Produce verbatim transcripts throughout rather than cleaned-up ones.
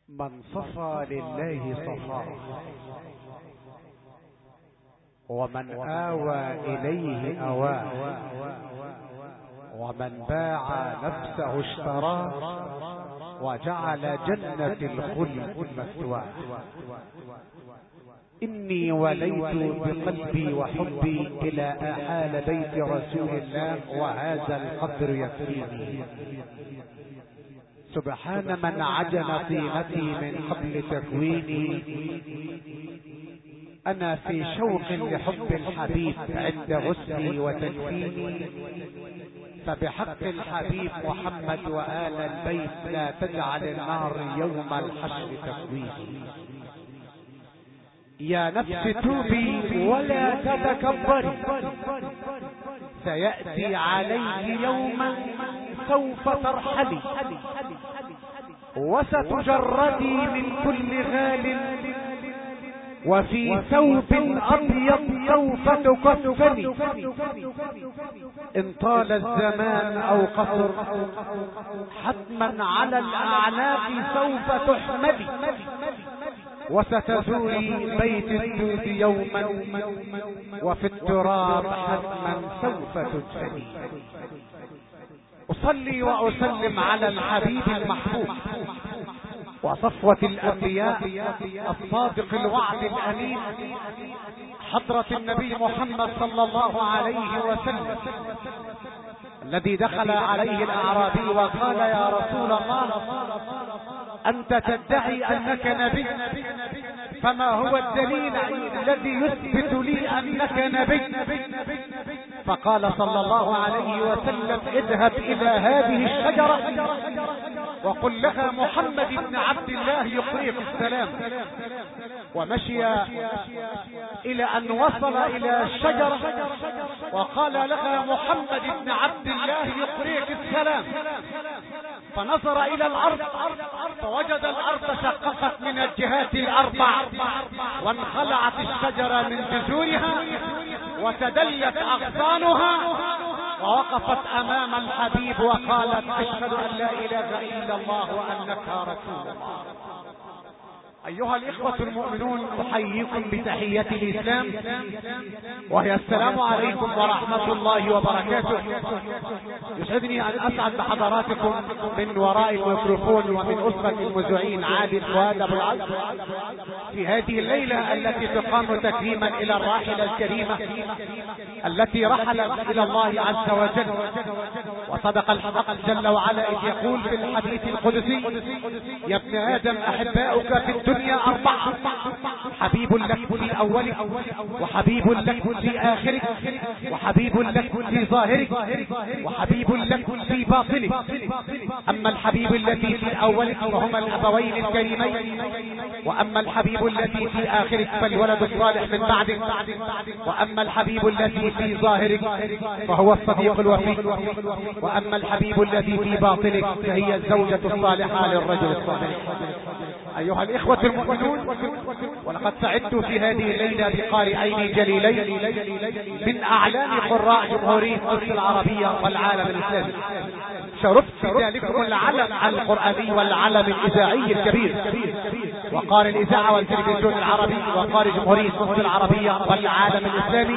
من صفى لله صفاه، ومن آوى إليه أواه، ومن باع نفسه اشتراه، وجعل جنة الخلد مثواه. إني وليت بقلبي وحبي إلى آحال بيت رسول الله، وهذا القدر يكفيني. سبحان من عجن طينتي من قبل تكويني، أنا في شوق لحب الحبيب عند غسلي وتكفيني. فبحق الحبيب محمد وآل البيت لا تجعل النار يوم الحشر تكويني. يا نفس توبي ولا تتكبري، سيأتي عليك يوما سوف ترحلي، وستجردي من كل غال، وفي ثوب أبيض سوف تكفني. إن طال الزمان أو قصر حتما على الأعناق سوف تحملي، وستزوري بيت الدود يوما، وفي التراب حتما سوف تدفني. أصلي وأسلم على الحبيب المحبوب وصفوة الأنبياء الصادق الوعد الأمين، حضرة النبي محمد صلى الله عليه وسلم، الذي دخل عليه الأعرابي وقال: يا رسول الله، أنت تدعي أنك نبي، فما هو الدليل الذي يثبت لي أنك نبي؟ فقال صلى الله عليه وسلم: اذهب إلى هذه الشجرة وقل لها محمد بن عبد الله يقريك السلام. ومشي إلى أن وصل إلى الشجرة وقال لها محمد بن عبد الله يقريك السلام، فنظر إلى الأرض فوجد الأرض شققت من الجهات الأربع، وانخلعت الشجرة من جذورها وتدلت أغصانها، ووقفت أمام الحبيب وقالت: أشهد أن لا إله إلا الله وأنك رسول الله. أيها الإخوة المؤمنون، أحييكم بتحية الإسلام، وهي السلام عليكم ورحمة الله وبركاته. يسعدني أن أسعد بحضراتكم من وراء الميكروفون ومن أسرة المذيعين عادل فؤاد أبو العز في هذه الليلة التي تقام تكريما إلى الراحلة الكريمة التي رحلت إلى الله عز وجل. وصدق الحق جل وعلا إذ يقول في الحديث القدسي: يا ابن آدم، أحباؤك في الدنيا أربعة: حبيب لك في أولك، وحبيب لك في آخرك، وحبيب لك في ظاهرك، وحبيب لك في باطنك. أما الحبيب الذي في أولك فهما الأبوين الكريمين، وأما الحبيب الذي في آخرك فالولد الصالح من بعدك، وأما الحبيب الذي في ظاهرك فهو الصديق الوفي، وأما الحبيب الذي في باطنك فهي الزوجة الصالحة للرجل الصالح. أيها الإخوة المؤمنون، ولقد سعدت في هذه الليلة بقارئين جليلين من أعلام قراء جمهورية مصر العربية والعالم الإسلامي. شرفت بذلكم العلم القرآني والعلم الإذاعي الكبير، وقارئ الإذاعة والتلفزيون العربي، وقارئ جمهورية مصر العربية والعالم الإسلامي،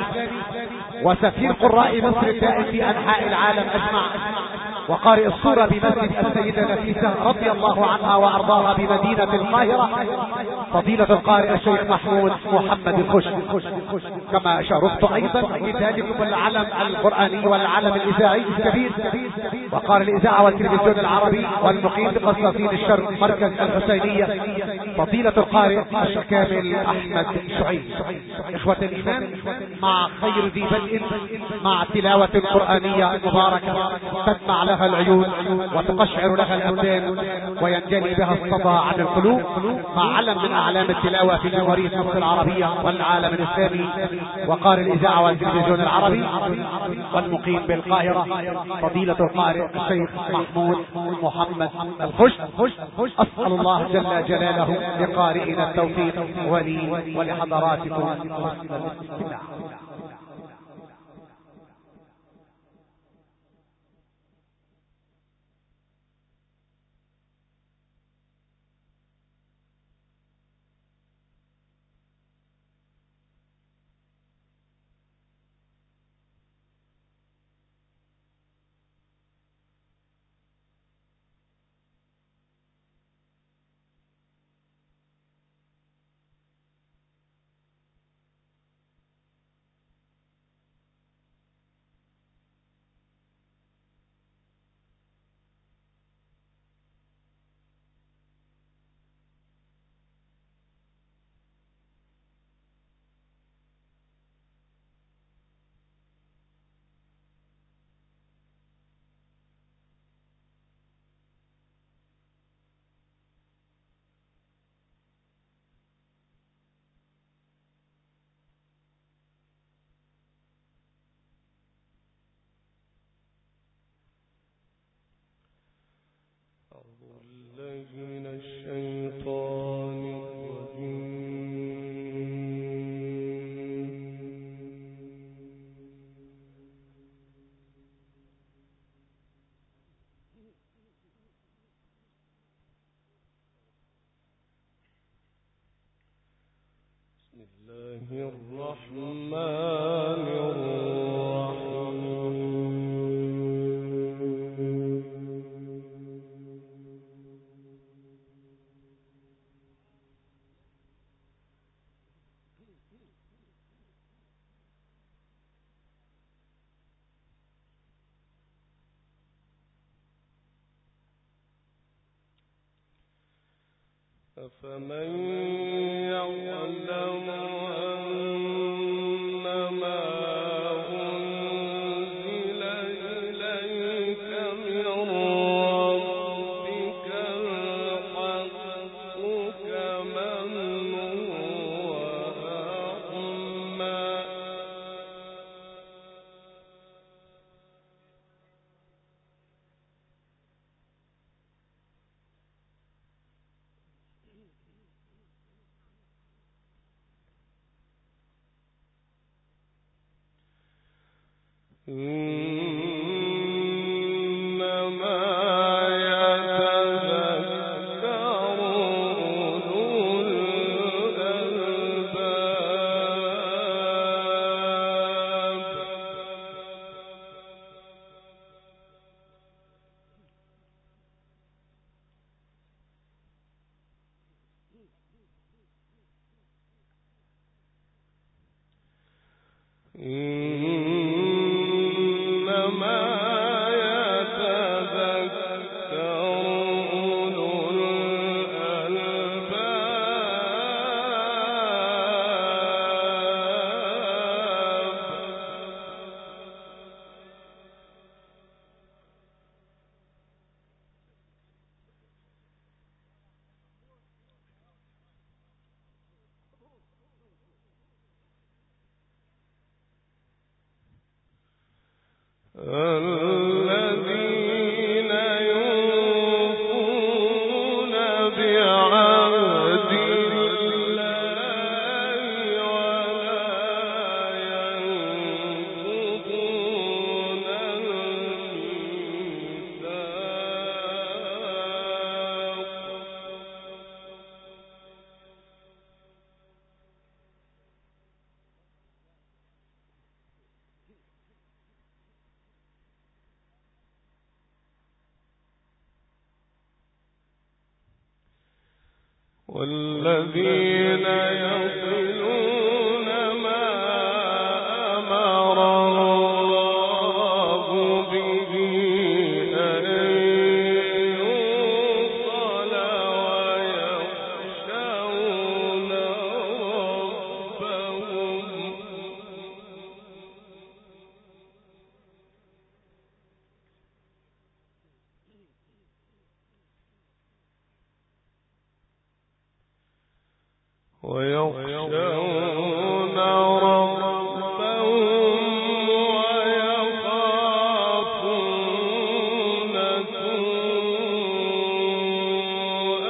وسفير قراء مصر الدائم في أنحاء العالم أجمع، وقارئ الصورة بمسجد السيدة نفيسة رضي الله عنها وأرضاها بمدينة القاهرة، فضيلة القارئ الشيخ محمود محمد الخش. كما شرفت أيضا بذلكم العلم القرآني والعلم الإذاعي الكبير، وقارئ الإذاعة والتلفزيون العربي والمقيم بقسطين الشرق مركز الحسينية، فضيلة القارئ الشيخ كامل أحمد شعيب. إخوة الإيمان، مع خير ذي بدء، مع تلاوة قرآنية مباركة تدمع لها العيون وتقشعر لها الأبدان وينجلي بها الصدى عن القلوب، مع علم من أعلام التلاوة في جمهورية مصر العربية والعالم الإسلامي، وقارئ الإذاعة والتلفزيون العربي والمقيم بالقاهرة، فضيلة القارئ الشيخ محمود محمد الخش. أسأل الله جل جلاله لقارئنا التوفيق ولي ولحضراتكم حسن الاستماع. أفمن يعلم أنما أنزل إليك من ربك الحق كمن هو أعمى إنما يتذكر أولو الذين يوفون بعهد الله ولا ينقضون والذين يصلون ما أمر الله به أن يوصل ويخشون ربهم ويخشون ربهم ويخافون سوء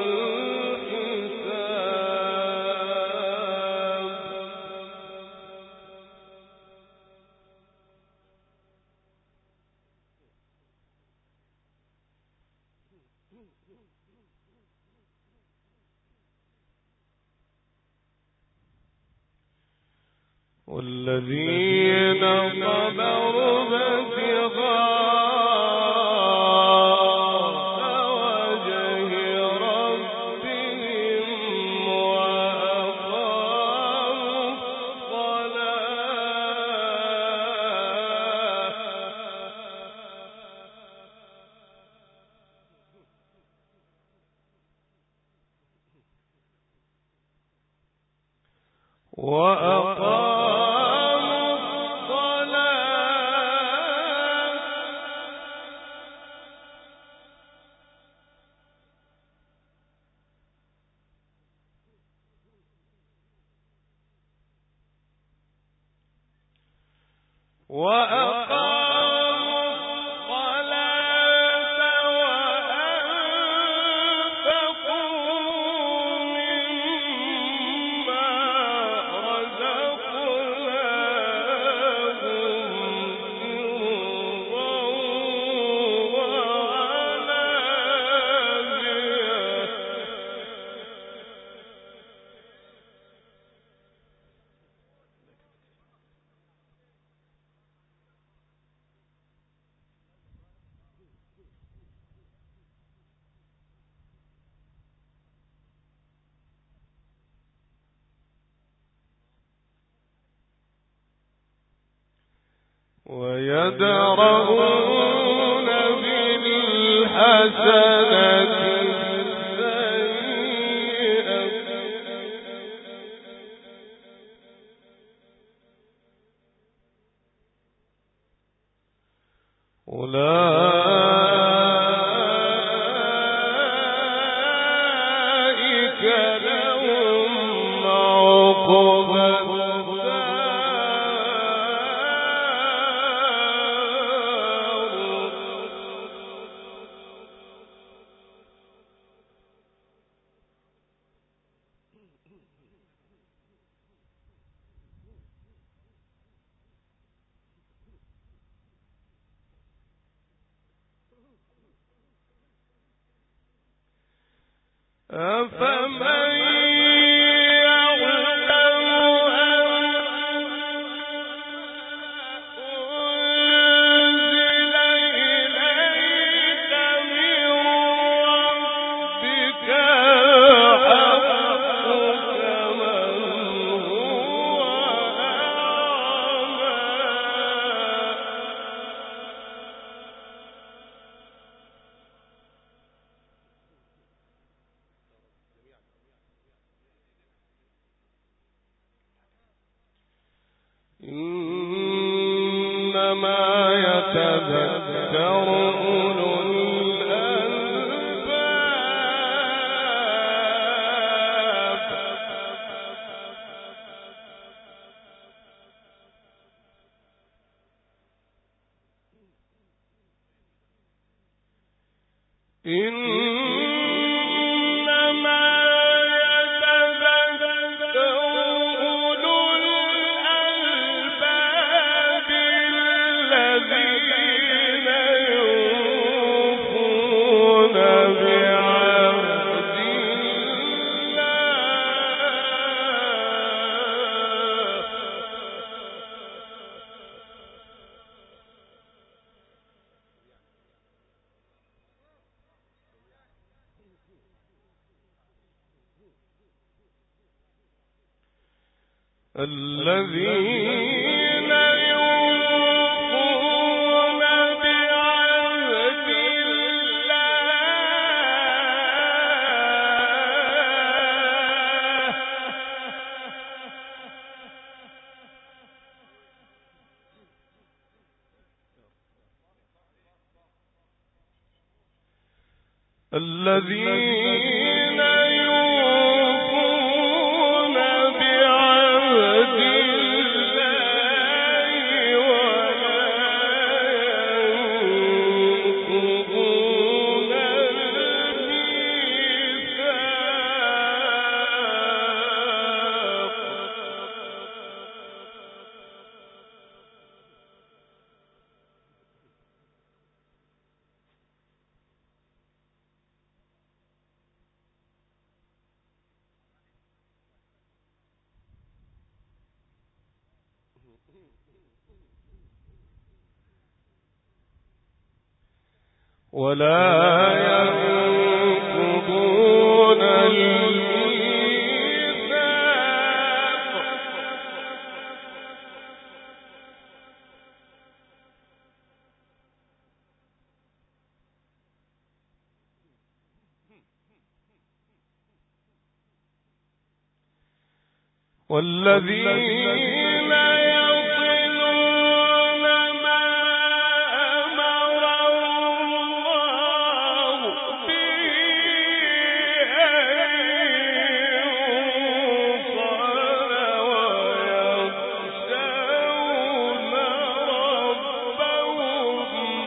والذين صبروا ابتغاء وجه ربهم وأقاموا الصلاة وأقاموا وأقاموا الصلاة وآتوا ويدرؤون بالحسنة أولئك لهم عقبى أفمن يعلم أنزل إليك من ربك الحق كمن هو أعمى إنما يتذكر أولو الألباب إنما يتذكر أولو الألباب الذين يوفون بعهد الله الذين يوفون بعهد الله الذين يوفون بعهد الله ولا ينقضون الميثاق والذين يصلون ما أمر الله به أن يوصل ويخشون ربهم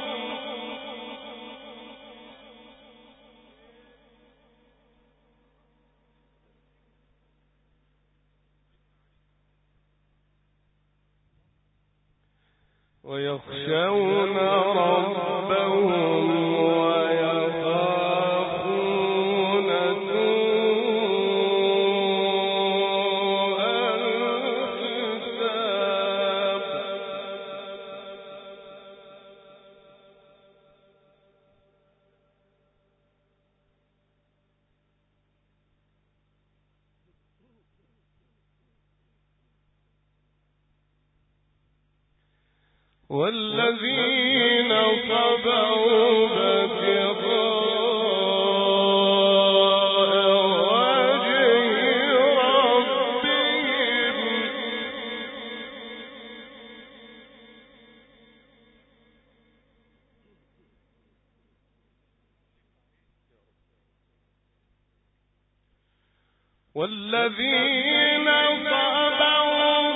ويخشون ربهم ويخافون سوء الحساب والذين صبروا ابتغاء والذين صبروا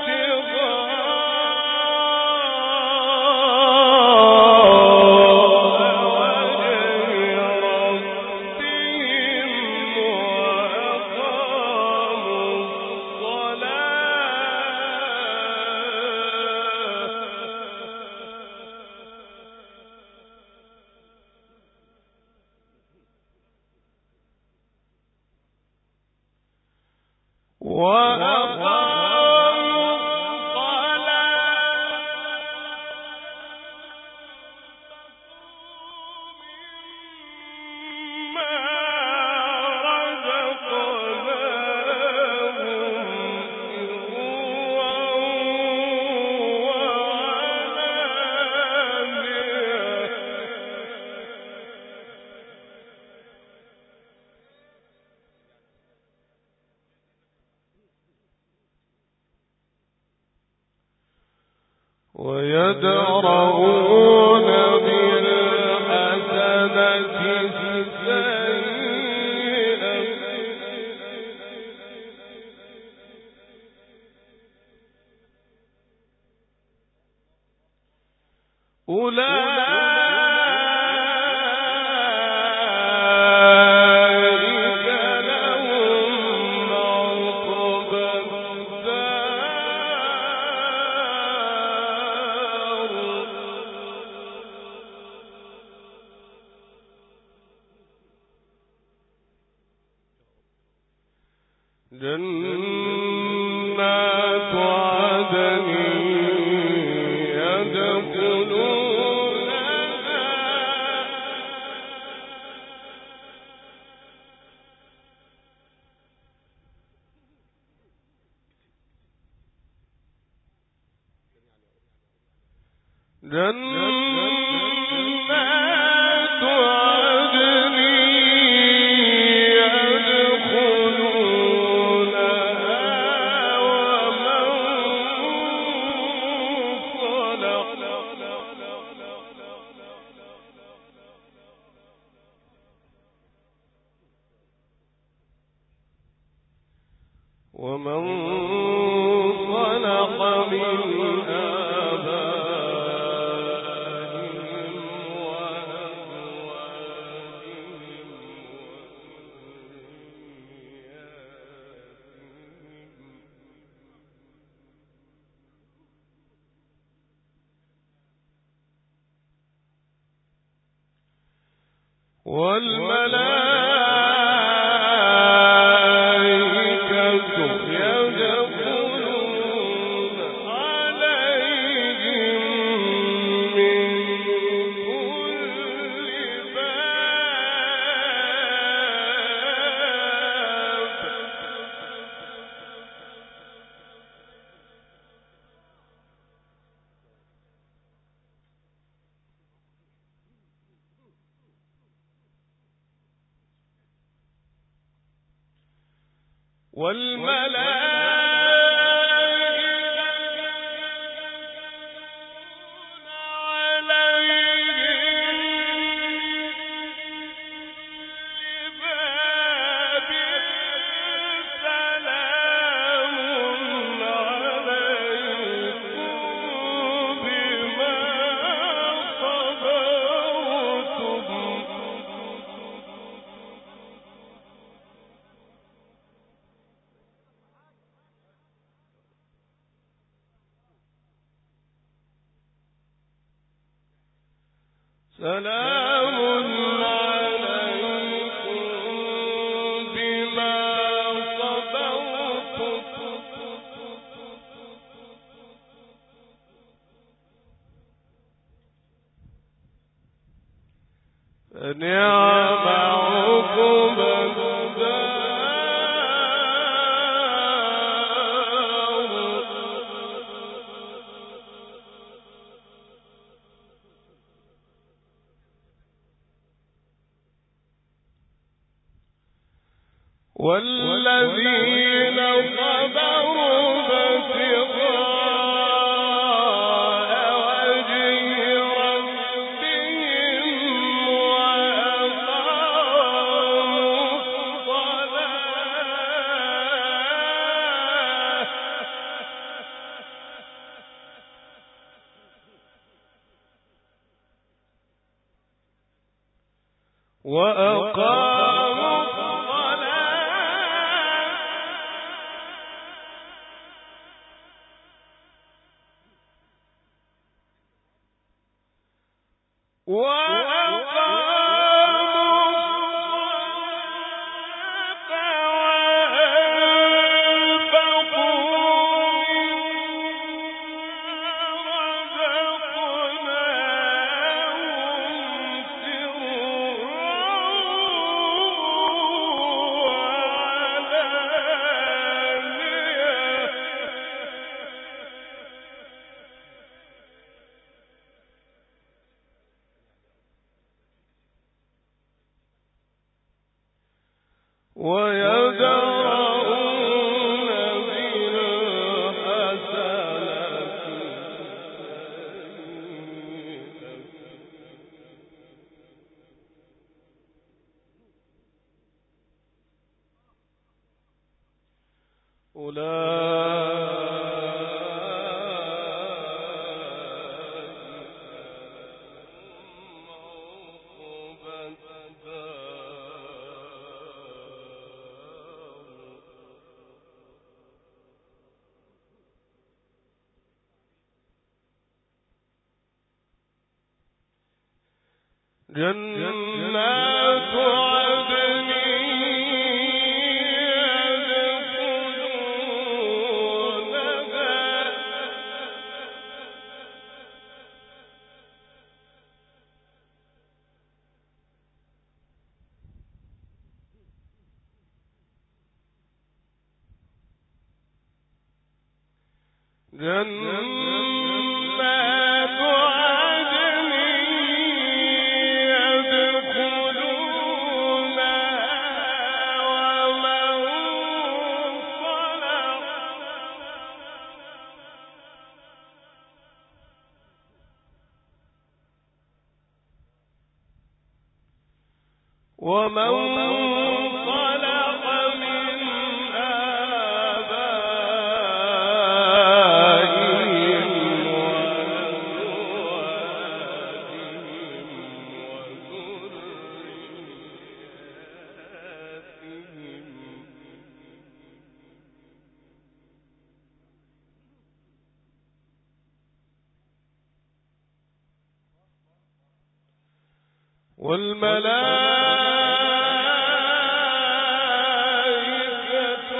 ويدرؤون بالحسنة السيئة أولئك جنات عدن يدخلونها جنات عدن ومن صلح من آبائهم وأزواجهم وذرياتهم والملائكة يدخلون عليهم من كل باب سلام عليكم بما صبرتم فنعم عقبى الدار والذين صبروا ابتغاء وجه ربهم وأقاموا الصلاة وأقاموا ويدرؤون بالحسنة جنات عدن جنات عدن ومن صلح من آبائهم وأزواجهم وذرياتهم والملائكة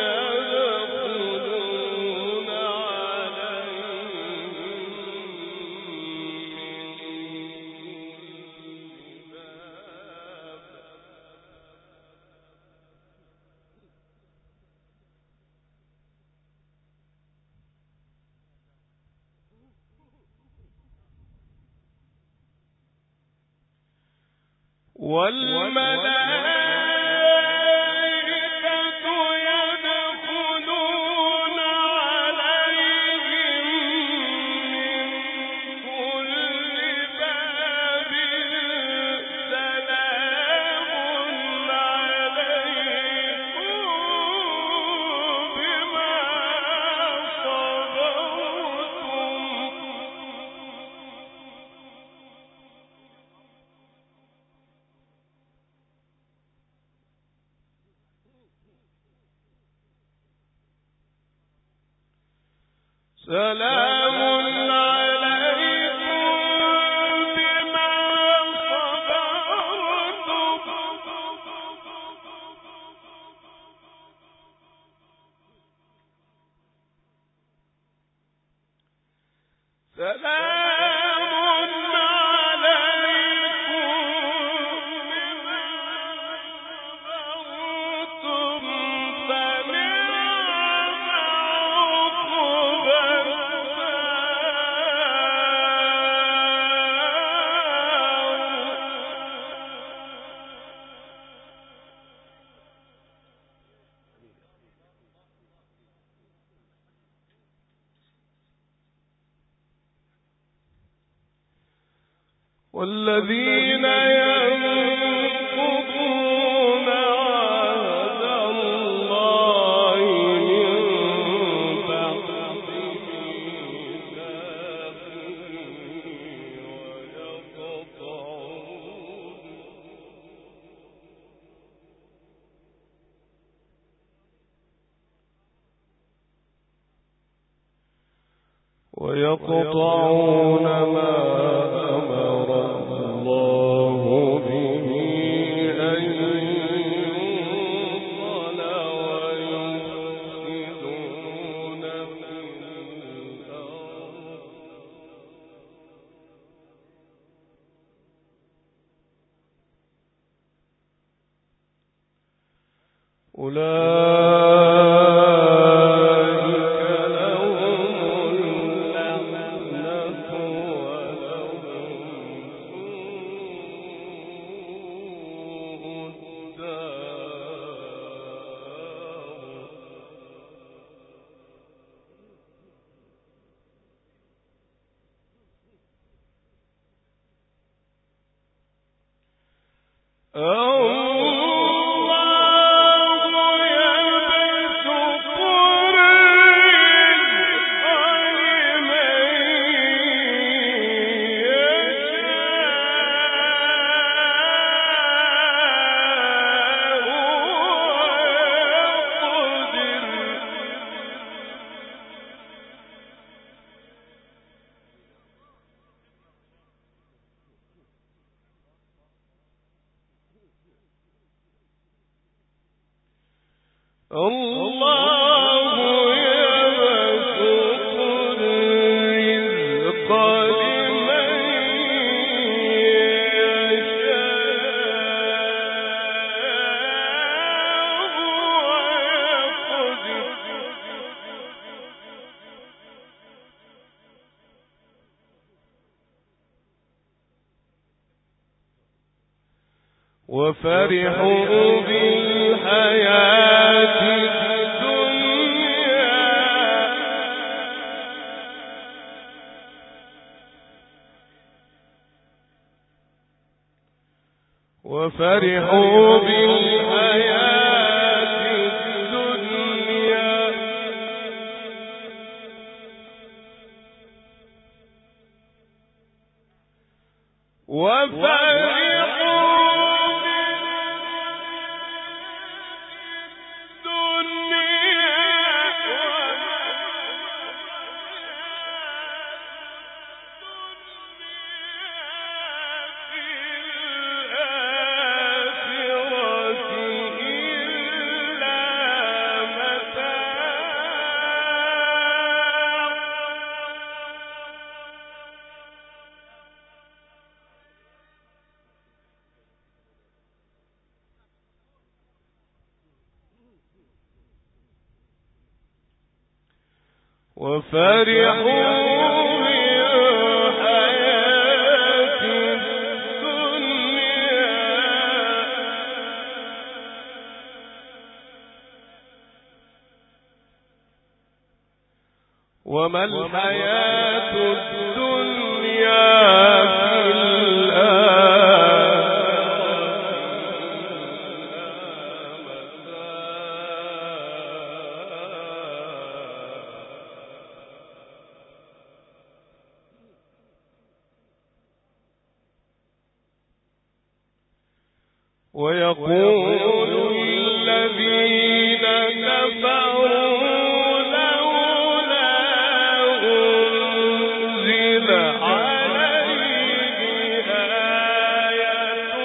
يدخلون عليهم من كل باب والملائكة يدخلون عليهم من كل باب سلام عليكم بما صبرتم سلام عليكم بما صبرتم سلام عليكم بما صبرتم فنعم عقبى الدار والذين ينقضون عهد الله من بعد ميثاقه ويقطعون ويقطعون ما أمر الله به أن يوصل ويفسدون في الأرض أولئك لهم اللعنة ولهم سوء الدار. الله يبسط الرزق لمن يشاء وفرحوا بالحياة الدنيا وفرحوا بالحياة الدنيا وفرحوا وفرحوا بالحياة الدنيا وما الحياة الدنيا في ويقول الذين كفروا لولا أنزل عليه آية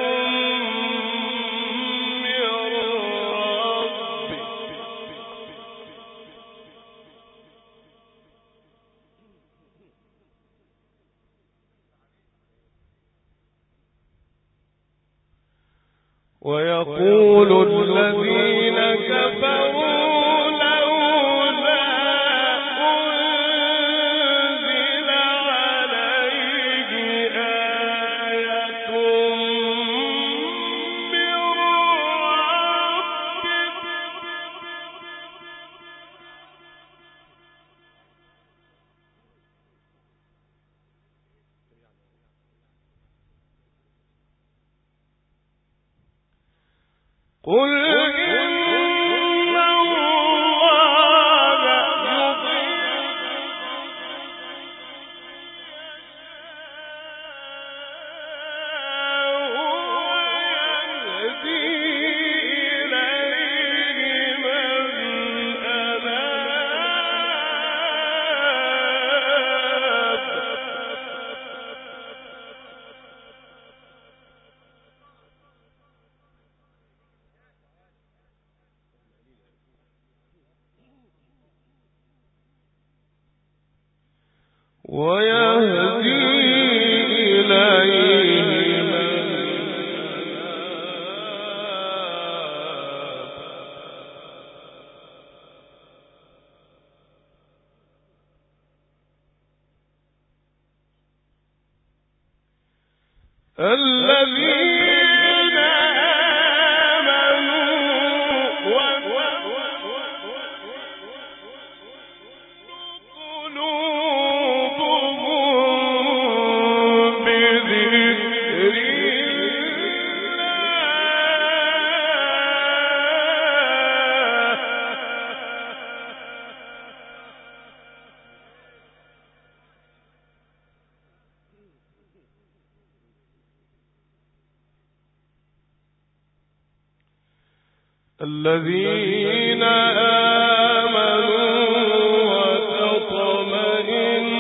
من ربه ويقول الذين كفروا لولا أنزل عليه آية من ربه الذين آمنوا وتطمئن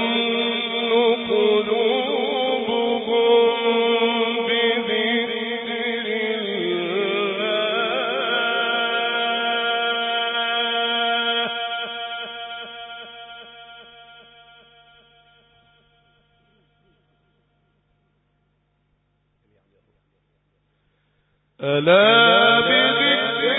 قلوبهم بذكر الله ألا بذكر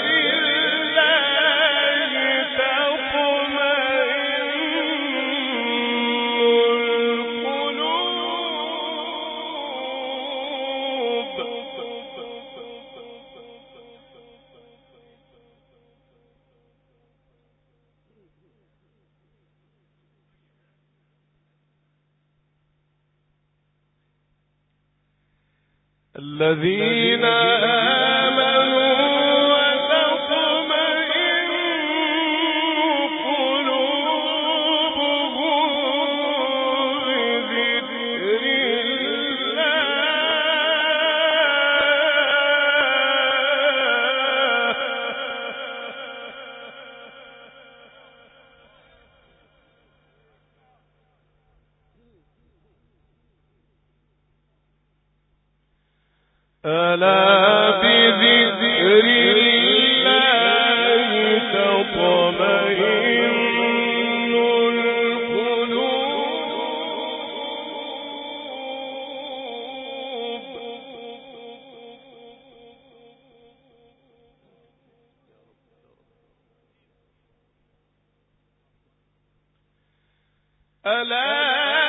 الذين آمنوا وتطمئن قلوبهم بذكر الله ألا بذكر الله تطمئن القلوب ألا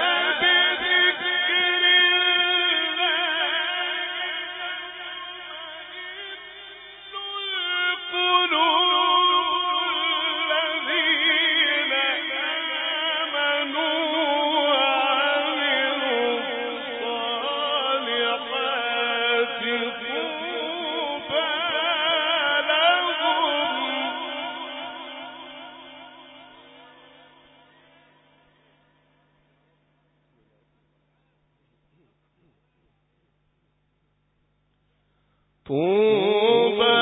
طوبى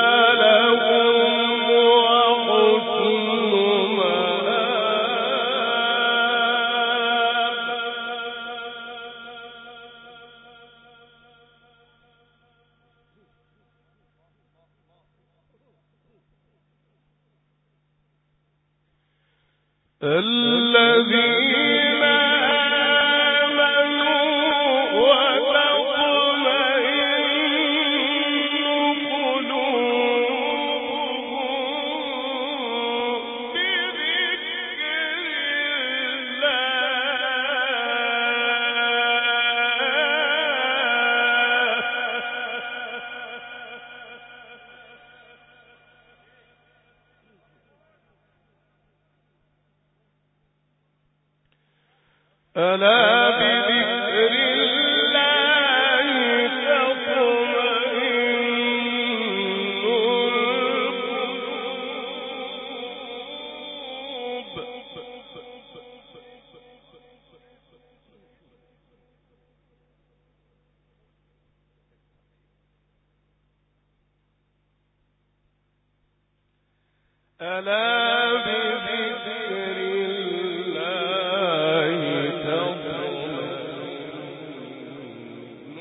لهم وحسن مآب الذين آمنوا وتطمئن قلوبهم بذكر الله ألا بذكر الله تطمئن ألا بذكر الله تطمئن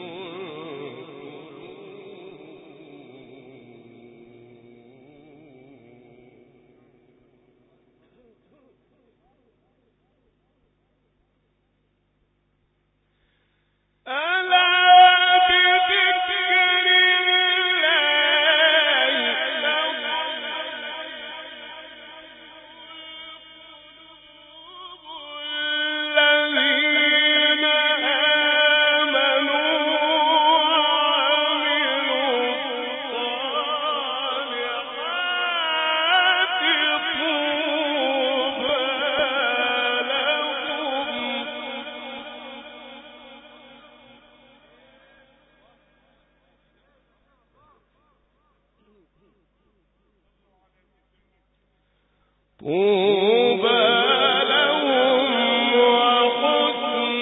طوبى لهم وحسن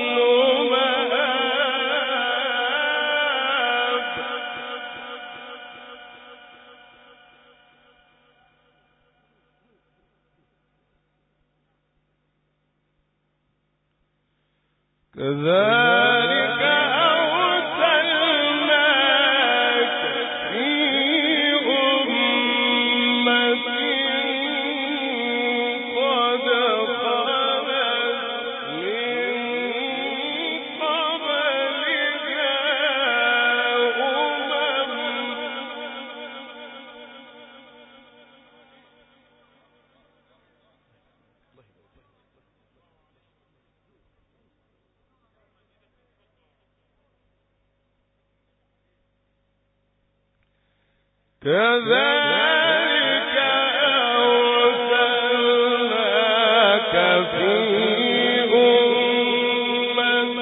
مآب. كذلك أرسلناك في أمة قد خلت من قبلها أمم كذلك أرسلناك في أمة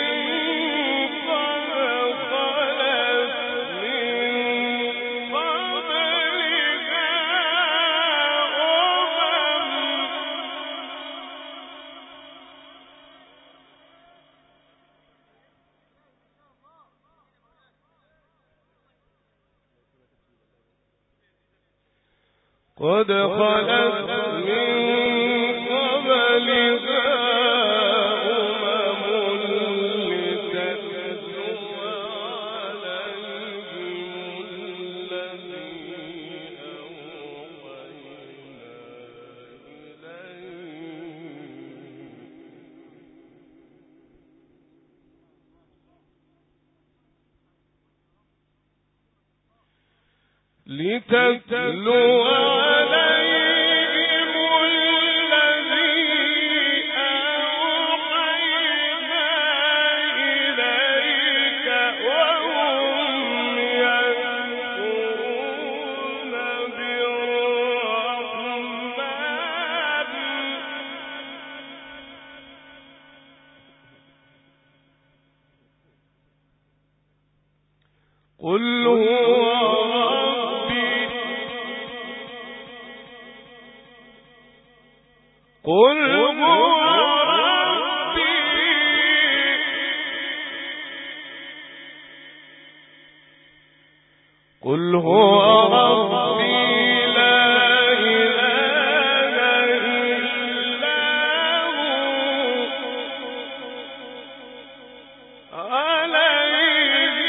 قد خلت من قبلها أمم قد خلت من قبلها أمم لتتلو عليهم الذي أوحينا إليك لتتلو عليهم الذي أوحينا إليك وهم يكفرون بالرحمن قل هو قل هو ربي قل هو ربي لا إله إلا هو عليه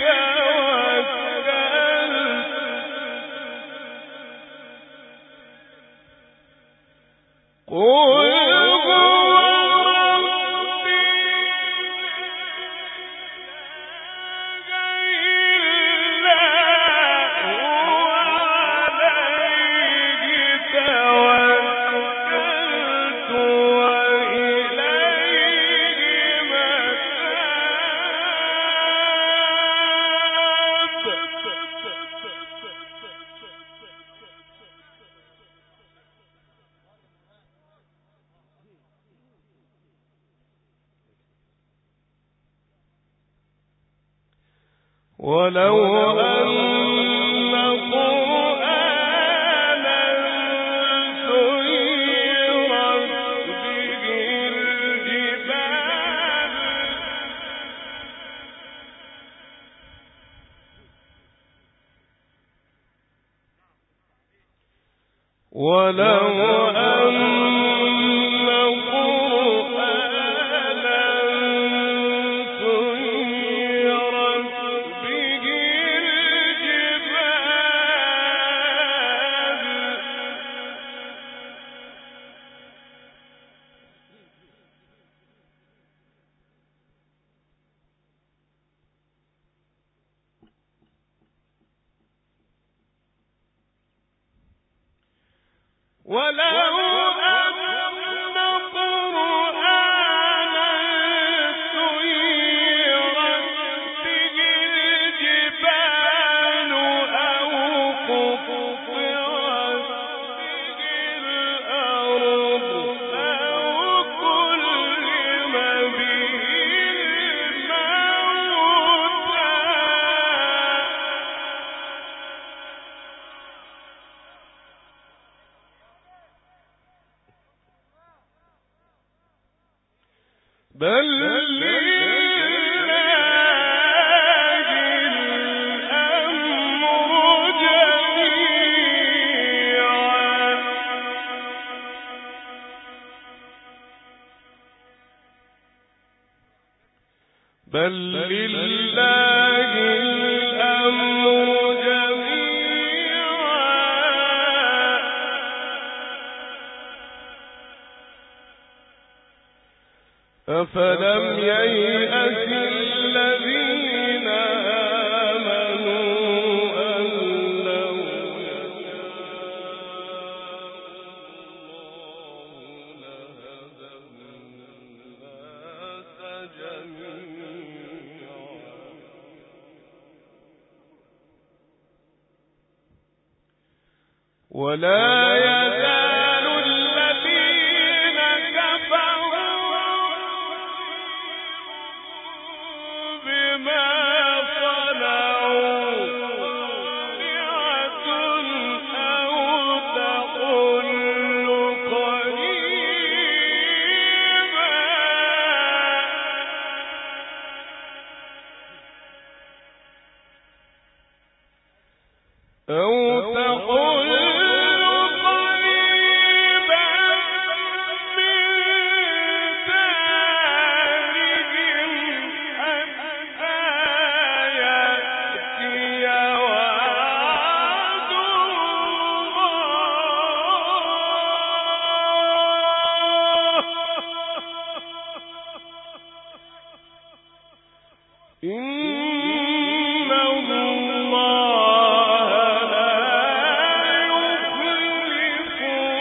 توكلت قل ولو أن قرآنا سيرت به الجبال ولو أن ولو أن قرآنا سيرت به الجبال أو قطعت به الأرض أو كلم به الموتى بل لله الأمر جميعا بل لله الأمر جميعا أفلم ييأس الذين آمنوا أن لو يشاء الله لهدى الناس جميعا ولا يزال الذين كفروا بما صنعوا قارعة أو تحل قريبا أو تحل قريبا من دارهم حتى يأتي وعد الله إن الله لا يخلف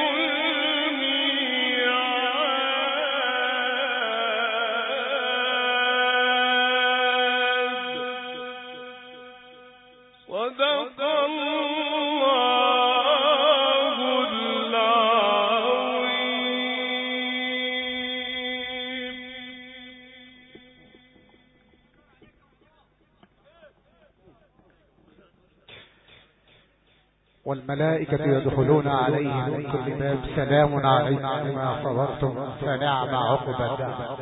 الميعاد صدق الله العظيم. والملائكة يدخلون عليهم من كل باب سلام عليكم بما صبرتم فنعم عقبى الدار.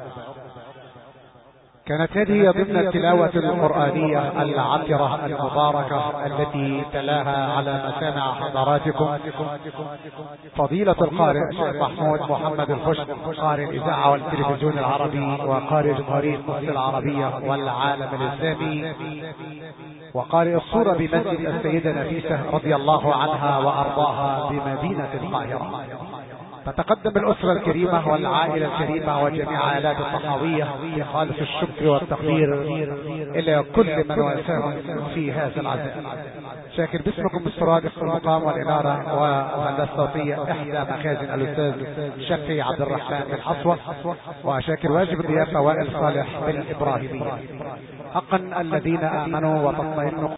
كانت هذه ضمن التلاوة القرآنية العطرة المباركة التي تلاها على مسامع حضراتكم فضيلة القارئ الشيخ محمود محمد الخشب، قارئ الإذاعة والتلفزيون العربي وقارئ جمهورية مصر العربية والعالم الإسلامي وقارئ الصورة بمسجد السيدة نفيسة رضي الله عنها وأرضاها بمدينة القاهرة. فتقدم الأسرة الكريمة والعائلة الكريمة وجميع عائلات الطحاوية بخالص الشكر والتقدير إلى كل من واساهم في هذا العزاء. شاكر باسمكم الصرادق المقام والإنارة والهندسة الصوتية إحدى مخازن الأستاذ شفي عبد الرحمن بالحصوة، وشاكر واجب الضيافة وائل صالح بالإبراهيمية. حقا الذين آمنوا وتطمئن